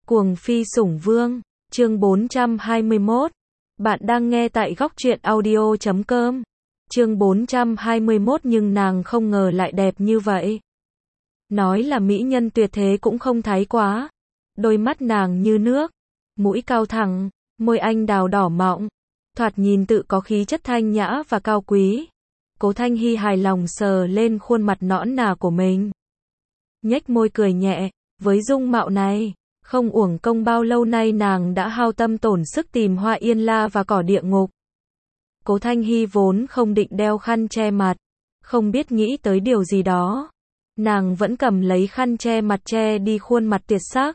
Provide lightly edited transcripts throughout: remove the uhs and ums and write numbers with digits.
Cuồng phi sủng vương, chương 421. Bạn đang nghe tại góc truyện audio.com. Chương 421 nhưng nàng không ngờ lại đẹp như vậy. Nói là mỹ nhân tuyệt thế cũng không thái quá. Đôi mắt nàng như nước, mũi cao thẳng, môi anh đào đỏ mọng, thoạt nhìn tự có khí chất thanh nhã và cao quý. Cố Thanh Hi hài lòng sờ lên khuôn mặt nõn nà của mình. Nhếch môi cười nhẹ, với dung mạo này, không uổng công bao lâu nay nàng đã hao tâm tổn sức tìm hoa yên la và cỏ địa ngục. Cố Thanh Hi vốn không định đeo khăn che mặt, không biết nghĩ tới điều gì đó. Nàng vẫn cầm lấy khăn che mặt che đi khuôn mặt tuyệt sắc,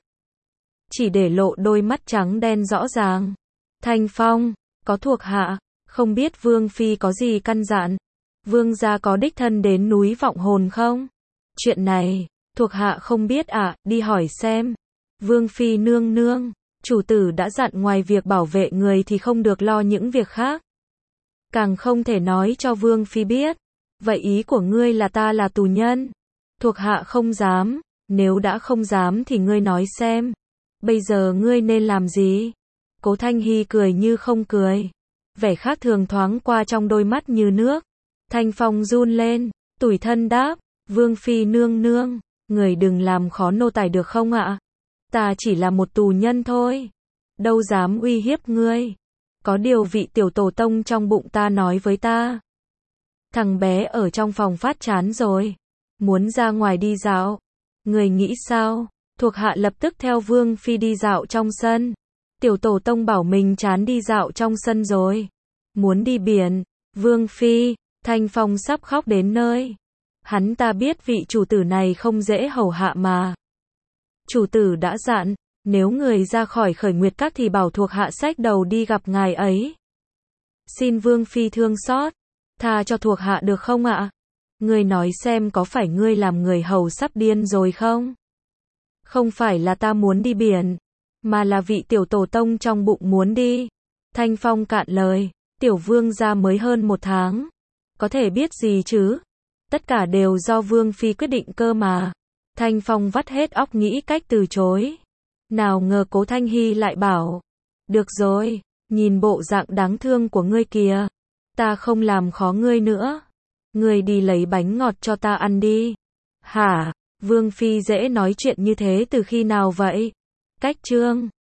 chỉ để lộ đôi mắt trắng đen rõ ràng. Thanh Phong, có thuộc hạ, không biết Vương Phi có gì căn dặn. Vương gia có đích thân đến núi Vọng Hồn không? Chuyện này, thuộc hạ không biết ạ, đi hỏi xem. Vương Phi nương nương, chủ tử đã dặn ngoài việc bảo vệ người thì không được lo những việc khác. Càng không thể nói cho Vương Phi biết. Vậy ý của ngươi là ta là tù nhân? Thuộc hạ không dám, nếu đã không dám thì ngươi nói xem. Bây giờ ngươi nên làm gì? Cố Thanh Hi cười như không cười. Vẻ khác thường thoáng qua trong đôi mắt như nước. Thanh Phong run lên, tủi thân đáp, Vương Phi nương nương, người đừng làm khó nô tài được không ạ? Ta chỉ là một tù nhân thôi, đâu dám uy hiếp ngươi. Có điều vị tiểu tổ tông trong bụng ta nói với ta. Thằng bé ở trong phòng phát chán rồi, muốn ra ngoài đi dạo. Người nghĩ sao? Thuộc hạ lập tức theo Vương Phi đi dạo trong sân. Tiểu tổ tông bảo mình chán đi dạo trong sân rồi, muốn đi biển. Vương Phi, Thanh Phong sắp khóc đến nơi. Hắn ta biết vị chủ tử này không dễ hầu hạ mà. Chủ tử đã dặn, nếu người ra khỏi Khởi Nguyệt Các thì bảo thuộc hạ xách đầu đi gặp ngài ấy. Xin Vương Phi thương xót, tha cho thuộc hạ được không ạ? Ngươi nói xem có phải ngươi làm người hầu sắp điên rồi không? Không phải là ta muốn đi biển, mà là vị tiểu tổ tông trong bụng muốn đi. Thanh Phong cạn lời, tiểu vương gia mới hơn 1 tháng. Có thể biết gì chứ? Tất cả đều do Vương Phi quyết định cơ mà. Thanh Phong vắt hết óc nghĩ cách từ chối. Nào ngờ Cố Thanh Hi lại bảo, được rồi, nhìn bộ dạng đáng thương của ngươi kìa, ta không làm khó ngươi nữa. Ngươi đi lấy bánh ngọt cho ta ăn đi. Hả? Vương Phi dễ nói chuyện như thế từ khi nào vậy? Cách chương